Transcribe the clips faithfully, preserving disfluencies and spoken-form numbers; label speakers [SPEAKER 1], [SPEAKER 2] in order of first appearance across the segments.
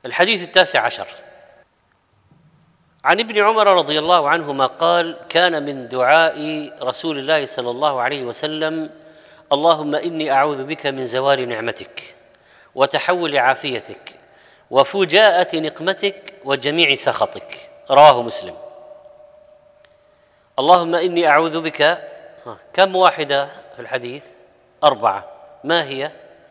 [SPEAKER 1] الحديث التاسع عشر عن ابن عمر رضي الله عنهما قال: كان من دعاء رسول الله صلى الله عليه وسلم: اللهم إني أعوذ بك من زوال نعمتك وتحول عافيتك وفجاءة نقمتك وجميع سخطك. رواه مسلم. اللهم إني أعوذ بك، كم واحدة في الحديث؟ أربعة. ما هي؟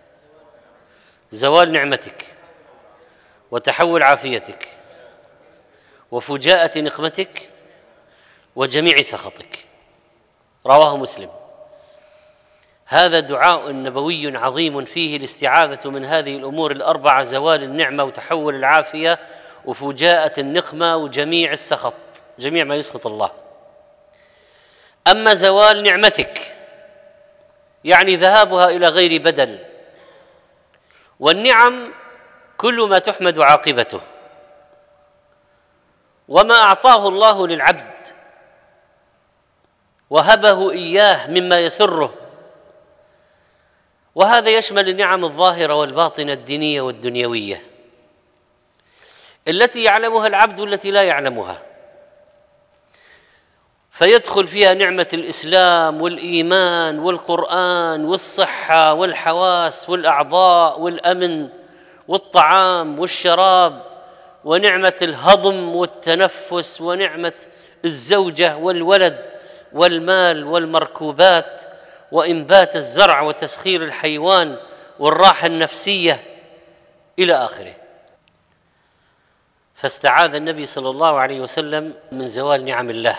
[SPEAKER 1] زوال نعمتك وتحول عافيتك وفجاءة نقمتك وجميع سخطك. رواه مسلم. هذا دعاء نبوي عظيم فيه الاستعاذة من هذه الأمور الأربعة: زوال النعمة وتحول العافية وفجاءة النقمة وجميع السخط، جميع ما يسخط الله. أما زوال نعمتك يعني ذهابها إلى غير بدل، والنعم كل ما تحمد عاقبته، وما أعطاه الله للعبد وهبه إياه مما يسره، وهذا يشمل النعم الظاهرة والباطنة الدينية والدنيوية التي يعلمها العبد والتي لا يعلمها، فيدخل فيها نعمة الإسلام والإيمان والقرآن والصحة والحواس والأعضاء والأمن والطعام والشراب، ونعمة الهضم والتنفس، ونعمة الزوجة والولد والمال والمركوبات وإنبات الزرع وتسخير الحيوان والراحة النفسية إلى آخره. فاستعاذ النبي صلى الله عليه وسلم من زوال نعم الله،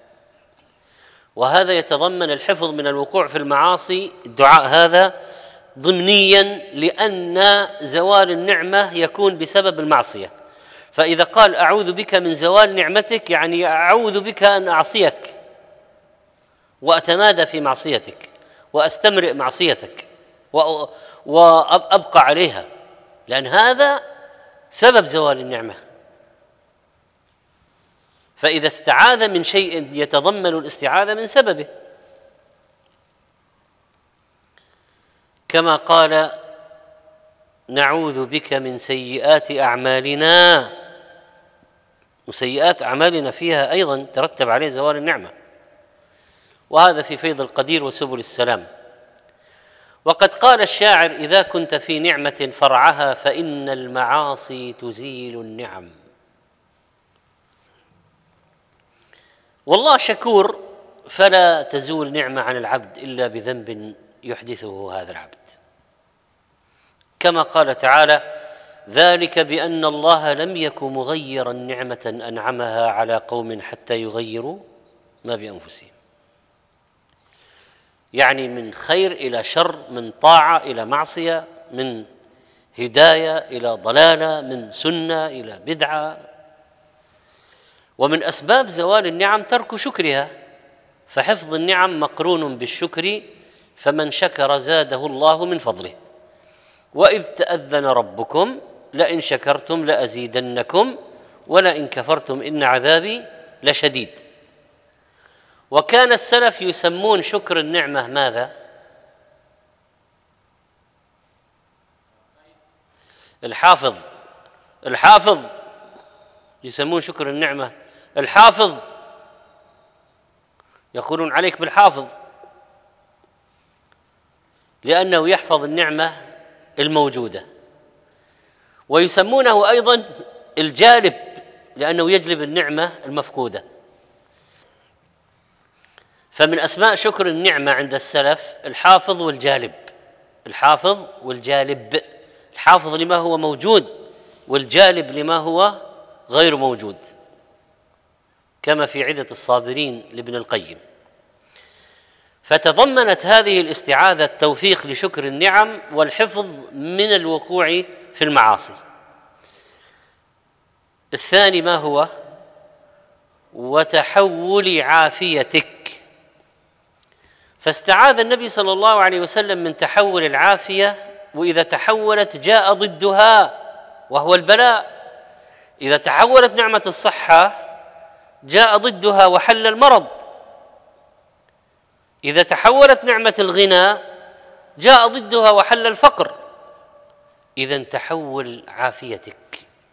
[SPEAKER 1] وهذا يتضمن الحفظ من الوقوع في المعاصي. الدعاء هذا ضمنيا لأن زوال النعمة يكون بسبب المعصية، فإذا قال أعوذ بك من زوال نعمتك يعني أعوذ بك أن أعصيك وأتمادى في معصيتك وأستمرئ معصيتك وأبقى عليها، لأن هذا سبب زوال النعمة. فإذا استعاذ من شيء يتضمن الاستعاذة من سببه، كما قال: نعوذ بك من سيئات أعمالنا، وسيئات أعمالنا فيها أيضا ترتب عليه زوال النعمة، وهذا في فيض القدير وسبل السلام. وقد قال الشاعر: إذا كنت في نعمة فرعها فإن المعاصي تزيل النعم. والله شكور، فلا تزول نعمة عن العبد إلا بذنب يحدثه هذا العبد، كما قال تعالى: ذلك بأن الله لم يك مغيرا نعمة أنعمها على قوم حتى يغيروا ما بأنفسهم. يعني من خير إلى شر، من طاعة إلى معصية، من هداية إلى ضلالة، من سنة إلى بدعة. ومن أسباب زوال النعم ترك شكرها، فحفظ النعم مقرون بالشكر، فمن شكر زاده الله من فضله. وإذ تأذن ربكم لئن شكرتم لأزيدنكم ولئن كفرتم إن عذابي لشديد. وكان السلف يسمون شكر النعمة ماذا؟ الحافظ. الحافظ يسمون شكر النعمة الحافظ، يقولون عليك بالحافظ، لأنه يحفظ النعمة الموجودة. ويسمونه أيضا الجالب، لأنه يجلب النعمة المفقودة. فمن أسماء شكر النعمة عند السلف الحافظ والجالب. الحافظ والجالب، الحافظ لما هو موجود، والجالب لما هو غير موجود، كما في عدة الصابرين لابن القيم. فتضمنت هذه الاستعاذة التوفيق لشكر النعم والحفظ من الوقوع في المعاصي. الثاني ما هو؟ وتحول عافيتك. فاستعاذ النبي صلى الله عليه وسلم من تحول العافية، وإذا تحولت جاء ضدها وهو البلاء. إذا تحولت نعمة الصحة جاء ضدها وحل المرض. إذا تحولت نعمة الغنى جاء ضدها وحل الفقر. إذا تحول عافيتك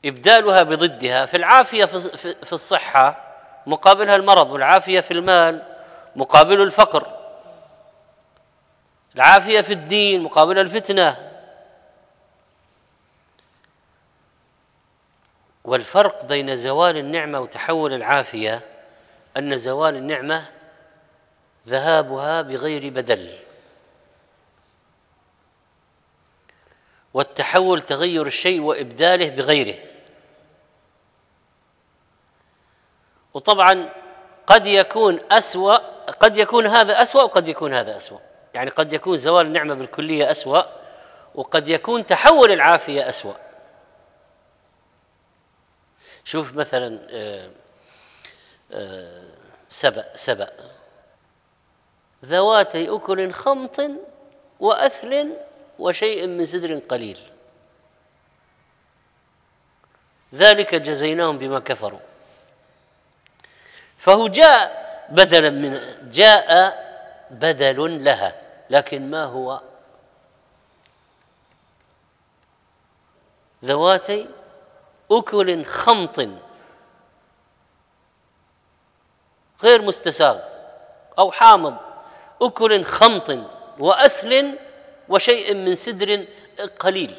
[SPEAKER 1] إبدالها بضدها. في العافية في الصحة مقابلها المرض، والعافية في المال مقابل الفقر، العافية في الدين مقابل الفتنة. والفرق بين زوال النعمة وتحول العافية أن زوال النعمة ذهابها بغير بدل، والتحول تغير الشيء وإبداله بغيره. وطبعا قد يكون أسوأ، قد يكون هذا أسوأ وقد يكون هذا أسوأ، يعني قد يكون زوال النعمة بالكلية أسوأ، وقد يكون تحول العافية أسوأ. شوف مثلا سبأ سبأ ذواتي أكل خمط وأثل وشيء من سدر قليل، ذلك جزيناهم بما كفروا. فهو جاء بدلا من جاء بدل لها، لكن ما هو؟ ذواتي أكل خمط غير مستساغ أو حامض، أكل خمط وأثل وشيء من سدر قليل.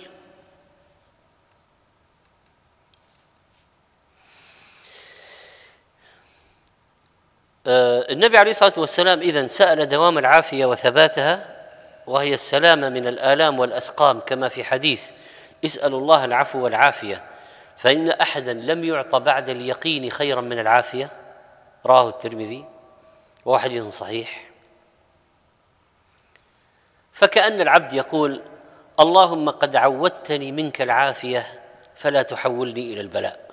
[SPEAKER 1] آه النبي عليه الصلاة والسلام إذن سأل دوام العافية وثباتها، وهي السلامة من الآلام والأسقام، كما في حديث اسألوا الله العفو والعافية فإن أحدا لم يعط بعد اليقين خيرا من العافية، رواه الترمذي وهو حديث صحيح. فكأن العبد يقول اللهم قد عودتني منك العافية فلا تحولني إلى البلاء.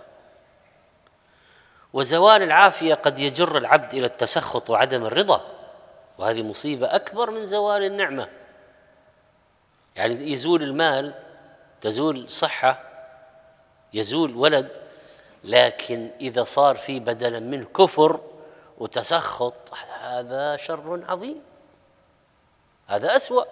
[SPEAKER 1] وزوال العافية قد يجر العبد إلى التسخط وعدم الرضا، وهذه مصيبة أكبر من زوال النعمة. يعني يزول المال، تزول صحة، يزول ولد، لكن إذا صار في بدلا منه كفر وتسخط، هذا شر عظيم، هذا أسوأ.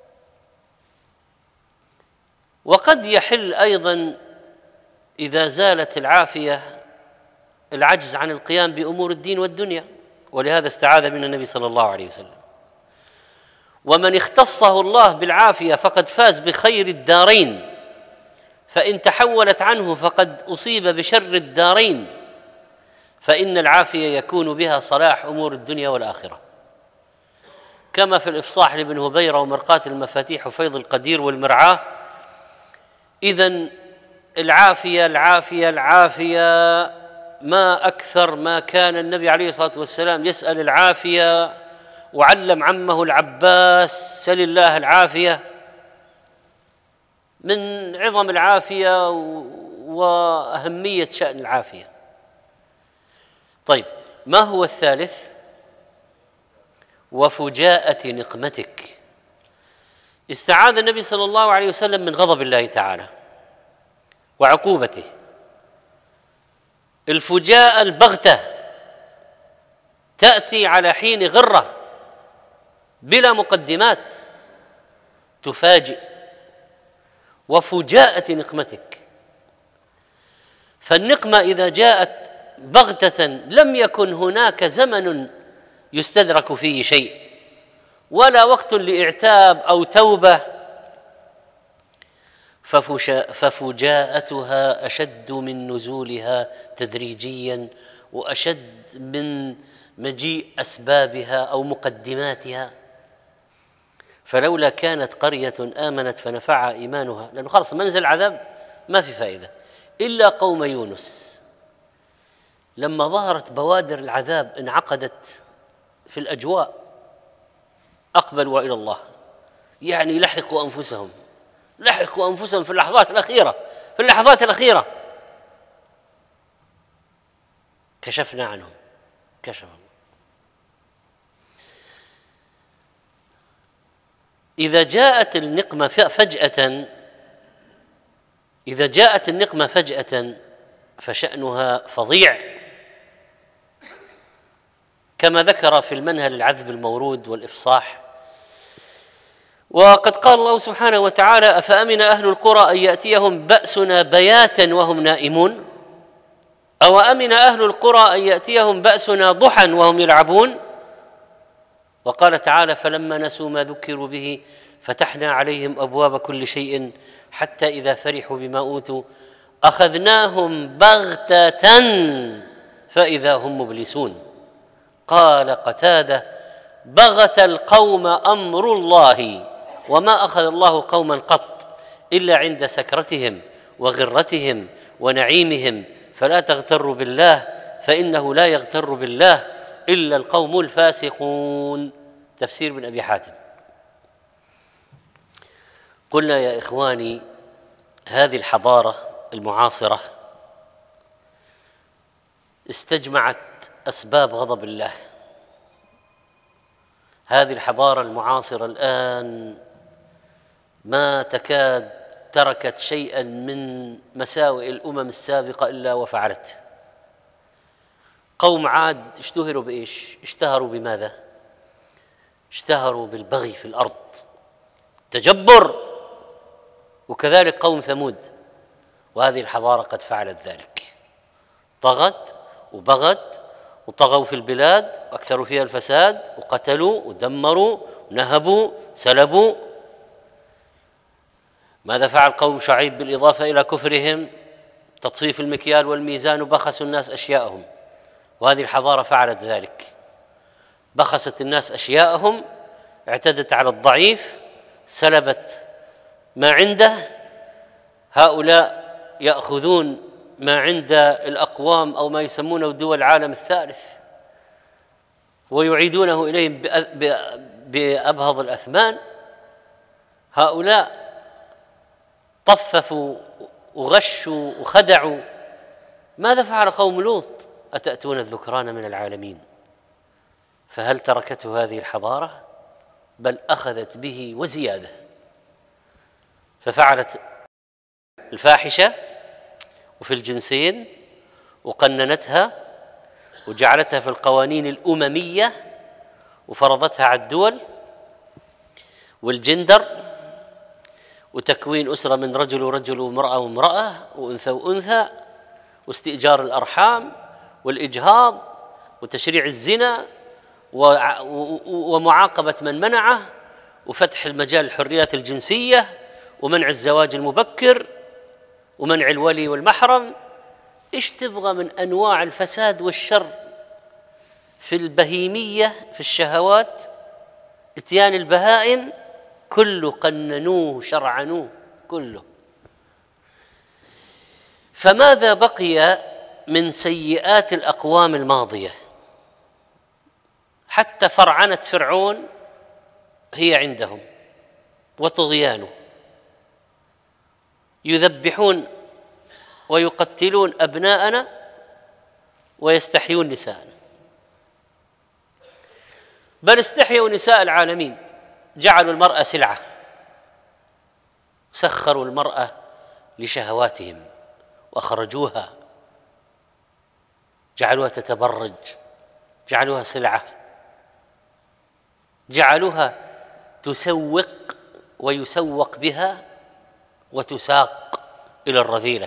[SPEAKER 1] وقد يحل أيضا إذا زالت العافية العجز عن القيام بأمور الدين والدنيا، ولهذا استعاذ من النبي صلى الله عليه وسلم. ومن اختصه الله بالعافية فقد فاز بخير الدارين، فإن تحولت عنه فقد أصيب بشر الدارين، فإن العافية يكون بها صلاح أمور الدنيا والآخرة، كما في الإفصاح لابن هبيرة ومرقاة المفاتيح وفيض القدير والمرعاة. إذن العافية العافية العافية، ما أكثر ما كان النبي عليه الصلاة والسلام يسأل العافية، وعلم عمه العباس سل الله العافية، من عظم العافية وأهمية شأن العافية. طيب، ما هو الثالث؟ وفجاءة نقمتك. استعاذ النبي صلى الله عليه وسلم من غضب الله تعالى وعقوبته. الفجاءة البغتة تأتي على حين غرة بلا مقدمات، تفاجئ. وفجاءة نقمتك، فالنقمة إذا جاءت بغتة لم يكن هناك زمن يستدرك فيه شيء، ولا وقت لإعتاب أو توبة، ففجاءتها أشد من نزولها تدريجيا، وأشد من مجيء أسبابها أو مقدماتها. فلولا كانت قرية آمنت فنفعها إيمانها، لأنه خلص منزل العذاب ما في فائدة، إلا قوم يونس لما ظهرت بوادر العذاب انعقدت في الأجواء أقبلوا إلى الله، يعني لحقوا أنفسهم لحقوا أنفسهم في اللحظات الأخيرة في اللحظات الأخيرة كشفنا عنهم كشف الله. إذا جاءت النقمة فجأة إذا جاءت النقمة فجأة فشأنها فظيع، كما ذكر في المنهل العذب المورود والإفصاح. وقد قال الله سبحانه وتعالى: أفأمن أهل القرى أن يأتيهم بأسنا بياتا وهم نائمون أو أمن أهل القرى أن يأتيهم بأسنا ضحى وهم يلعبون. وقال تعالى: فلما نسوا ما ذكروا به فتحنا عليهم أبواب كل شيء حتى إذا فرحوا بما أوتوا أخذناهم بغتة فإذا هم مبلسون. قال قتادة: بغت القوم أمر الله وما أخذ الله قوما قط إلا عند سكرتهم وغرتهم ونعيمهم، فلا تغتروا بالله فإنه لا يغتر بالله إلا القوم الفاسقون. تفسير من أبي حاتم. قلنا يا إخواني، هذه الحضارة المعاصرة استجمعت أسباب غضب الله. هذه الحضارة المعاصرة الآن ما تكاد تركت شيئا من مساوئ الأمم السابقة إلا وفعلت. قوم عاد اشتهروا بإيش؟ اشتهروا بماذا؟ اشتهروا بالبغي في الأرض، تجبر. وكذلك قوم ثمود، وهذه الحضارة قد فعلت ذلك، طغت وبغت وطغوا في البلاد وأكثروا فيها الفساد وقتلوا ودمروا ونهبوا سلبوا. ماذا فعل قوم شعيب بالإضافة إلى كفرهم؟ تطفيف المكيال والميزان وبخسوا الناس أشياءهم، وهذه الحضارة فعلت ذلك، بخست الناس أشياءهم، اعتدت على الضعيف، سلبت ما عنده. هؤلاء يأخذون ما عند الأقوام أو ما يسمونه دول العالم الثالث ويعيدونه إليهم بأبهض الأثمان. هؤلاء طففوا وغشوا وخدعوا. ماذا فعل قوم لوط؟ أتأتون الذكران من العالمين. فهل تركته هذه الحضارة؟ بل أخذت به وزيادة، ففعلت الفاحشة وفي الجنسين وقننتها وجعلتها في القوانين الأممية وفرضتها على الدول، والجندر وتكوين أسرة من رجل ورجل وامرأة وامرأة وأنثى وأنثى واستئجار الأرحام والإجهاض وتشريع الزنا ومعاقبة من منعه وفتح المجال للحريات الجنسية ومنع الزواج المبكر ومنع الولي والمحرم. إيش تبغى من أنواع الفساد والشر في البهيمية في الشهوات؟ إتيان البهائم كله قننوه شرعنوه كله. فماذا بقي من سيئات الأقوام الماضية؟ حتى فرعنة فرعون هي عندهم وطغيانه، يذبحون ويقتلون أبناءنا ويستحيون نساءنا، بل استحيوا نساء العالمين، جعلوا المرأة سلعة، سخروا المرأة لشهواتهم وأخرجوها، جعلوها تتبرج، جعلوها سلعة، جعلوها تسوق ويسوق بها وتساق إلى الرذيلة.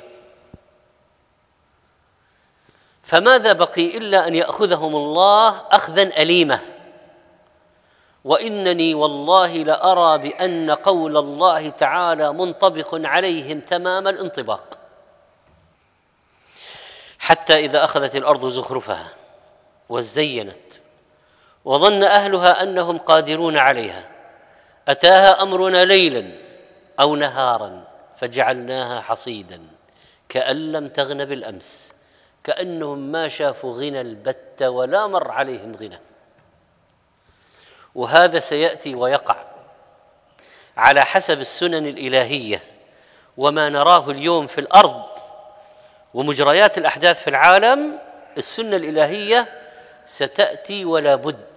[SPEAKER 1] فماذا بقي إلا أن يأخذهم الله أخذا أليما. وإنني والله لأرى بأن قول الله تعالى منطبق عليهم تمام الانطباق. حتى إذا أخذت الأرض زخرفها وزينت وظن أهلها أنهم قادرون عليها أتاها أمرنا ليلا أو نهارا فجعلناها حصيدا كأن لم تغن بالأمس، كأنهم ما شافوا غنى البتة ولا مر عليهم غنى. وهذا سيأتي ويقع على حسب السنن الإلهية وما نراه اليوم في الأرض ومجريات الأحداث في العالم. السنة الإلهية ستأتي ولا بد.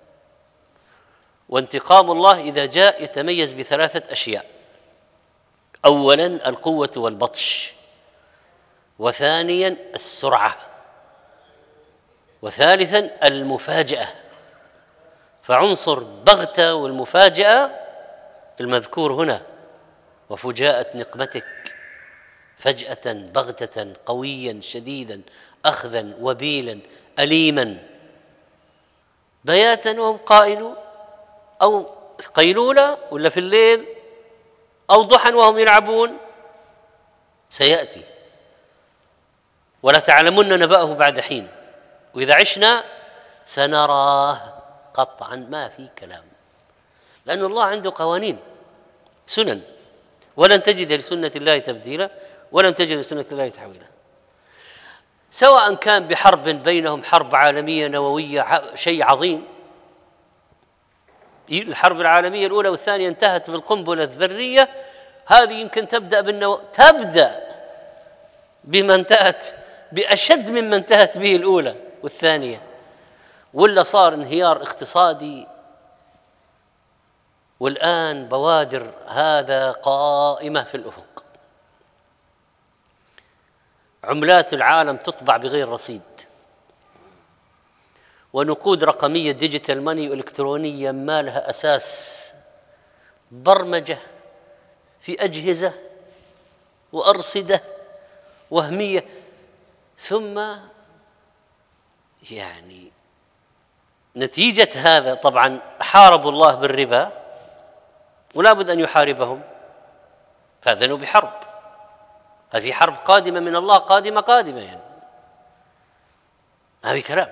[SPEAKER 1] وانتقام الله إذا جاء يتميز بثلاثة أشياء: أولاً القوة والبطش، وثانياً السرعة، وثالثاً المفاجأة. فعنصر بغتة والمفاجأة المذكور هنا وفجاءة نقمتك فجأة بغتة قويا شديدا أخذا وبيلا أليما بياتا وهم قائلون أو قيلولة ولا في الليل أو ضحى وهم يلعبون سيأتي ولا تعلمن نبأه بعد حين وإذا عشنا سنراه قطعا ما في كلام لأن الله عنده قوانين سنن ولن تجد لسنة الله تبديلا ولن تجد لسنة الله تحويلا سواء كان بحرب بينهم حرب عالمية نووية شيء عظيم الحرب العالمية الأولى والثانية انتهت بالقنبلة الذرية هذه يمكن تبدأ بالنو... تبدأ بما انتهت بأشد مما انتهت به الأولى والثانية ولا صار انهيار اقتصادي والآن بوادر هذا قائمة في الأفق عملات العالم تطبع بغير رصيد ونقود رقمية ديجيتال ماني وإلكترونية ما لها أساس برمجة في أجهزة وأرصدة وهمية ثم يعني نتيجة هذا طبعا حاربوا الله بالربا ولا بد أن يحاربهم فأذنوا بحرب هذه حرب قادمة من الله قادمة قادمة يعني ما في كلام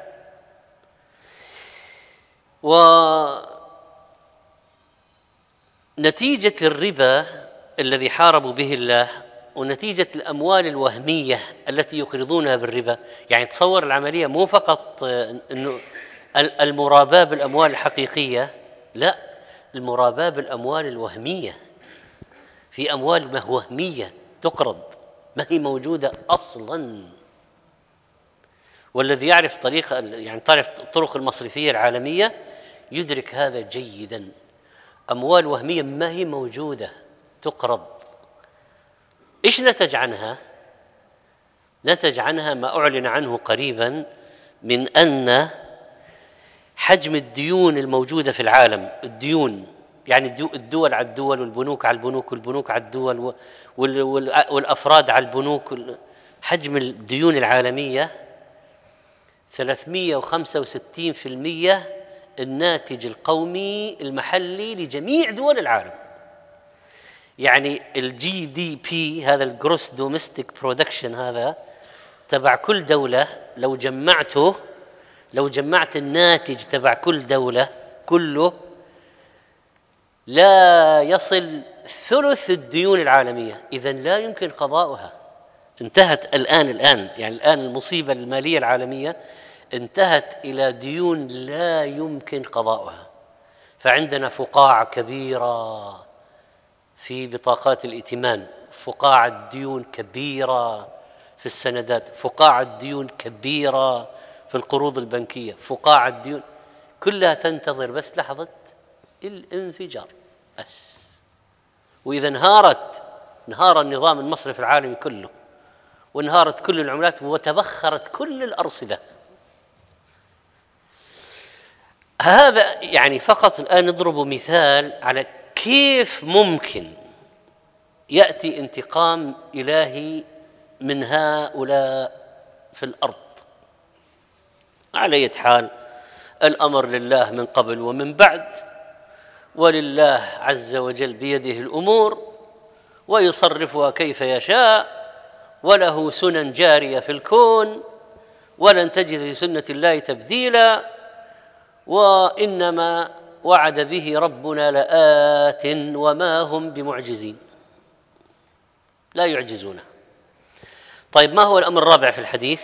[SPEAKER 1] ونتيجة الربا الذي حاربوا به الله ونتيجة الأموال الوهمية التي يقرضونها بالربا يعني تصور العملية مو فقط أنه المراباة بالأموال الحقيقية لا المراباة بالأموال الوهمية في أموال وهمية تقرض ما هي موجودة أصلاً والذي يعرف طريقة يعني تعرف الطرق المصرفية العالمية يدرك هذا جيداً أموال وهمية ما هي موجودة تقرض إيش نتج عنها؟ نتج عنها ما أعلن عنه قريباً من أن حجم الديون الموجودة في العالم الديون يعني الدول على الدول والبنوك على البنوك والبنوك على الدول والأفراد على البنوك حجم الديون العالمية ثلاثمئة وخمسة وستين بالمئة الناتج القومي المحلي لجميع دول العالم يعني الجي دي بي هذا الجروس دومستيك برودكشن هذا تبع كل دولة لو جمعته لو جمعت الناتج تبع كل دولة كله لا يصل ثلث الديون العالمية إذن لا يمكن قضاؤها انتهت الآن الآن يعني الآن المصيبة المالية العالمية انتهت إلى ديون لا يمكن قضاؤها فعندنا فقاعة كبيرة في بطاقات الائتمان فقاعة ديون كبيرة في السندات فقاعة ديون كبيرة في القروض البنكية فقاعة ديون كلها تنتظر بس لحظة الانفجار بس وإذا انهارت انهار النظام المصرفي العالمي كله وانهارت كل العملات وتبخرت كل الأرصدة هذا يعني فقط الآن نضرب مثال على كيف ممكن يأتي انتقام إلهي من هؤلاء في الأرض على أي حال الأمر لله من قبل ومن بعد ولله عز وجل بيده الأمور ويصرفها كيف يشاء وله سنن جارية في الكون ولن تجد لسنة الله تبديلا وإنما وعد به ربنا لآت وما هم بمعجزين لا يعجزونه. طيب ما هو الأمر الرابع في الحديث؟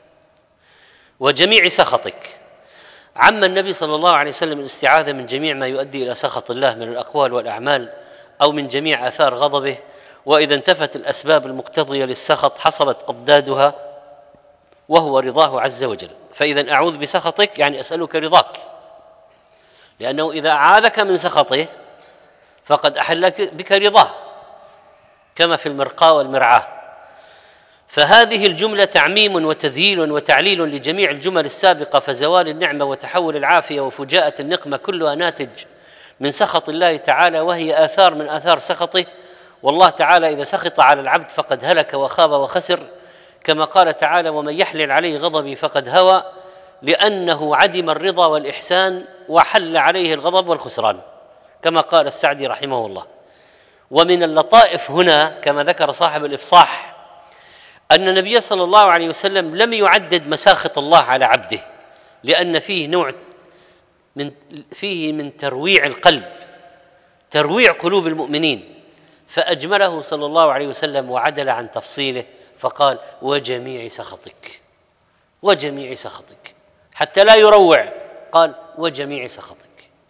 [SPEAKER 1] وجميع سخطك عم النبي صلى الله عليه وسلم الاستعاذة من جميع ما يؤدي إلى سخط الله من الأقوال والأعمال أو من جميع آثار غضبه وإذا انتفت الأسباب المقتضية للسخط حصلت أضدادها وهو رضاه عز وجل فإذا أعوذ بسخطك يعني أسألك رضاك لأنه إذا أعاذك من سخطه فقد أحل بك رضاه كما في المرقاة والمرعاة فهذه الجملة تعميم وتذييل وتعليل لجميع الجمل السابقة فزوال النعمة وتحول العافية وفجاءة النقمة كلها ناتج من سخط الله تعالى، وهي آثار من آثار سخطه. والله تعالى إذا سخط على العبد فقد هلك وخاب وخسر، كما قال تعالى: ومن يحلل عليه غضبي فقد هوى، لأنه عدم الرضا والإحسان وحل عليه الغضب والخسران، كما قال السعدي رحمه الله. ومن اللطائف هنا كما ذكر صاحب الإفصاح أن النبي صلى الله عليه وسلم لم يعدد مساخط الله على عبده، لأن فيه نوع من فيه من ترويع القلب، ترويع قلوب المؤمنين، فأجمله صلى الله عليه وسلم وعدل عن تفصيله فقال: وجميع سخطك، وجميع سخطك، حتى لا يروع، قال: وجميع سخطك.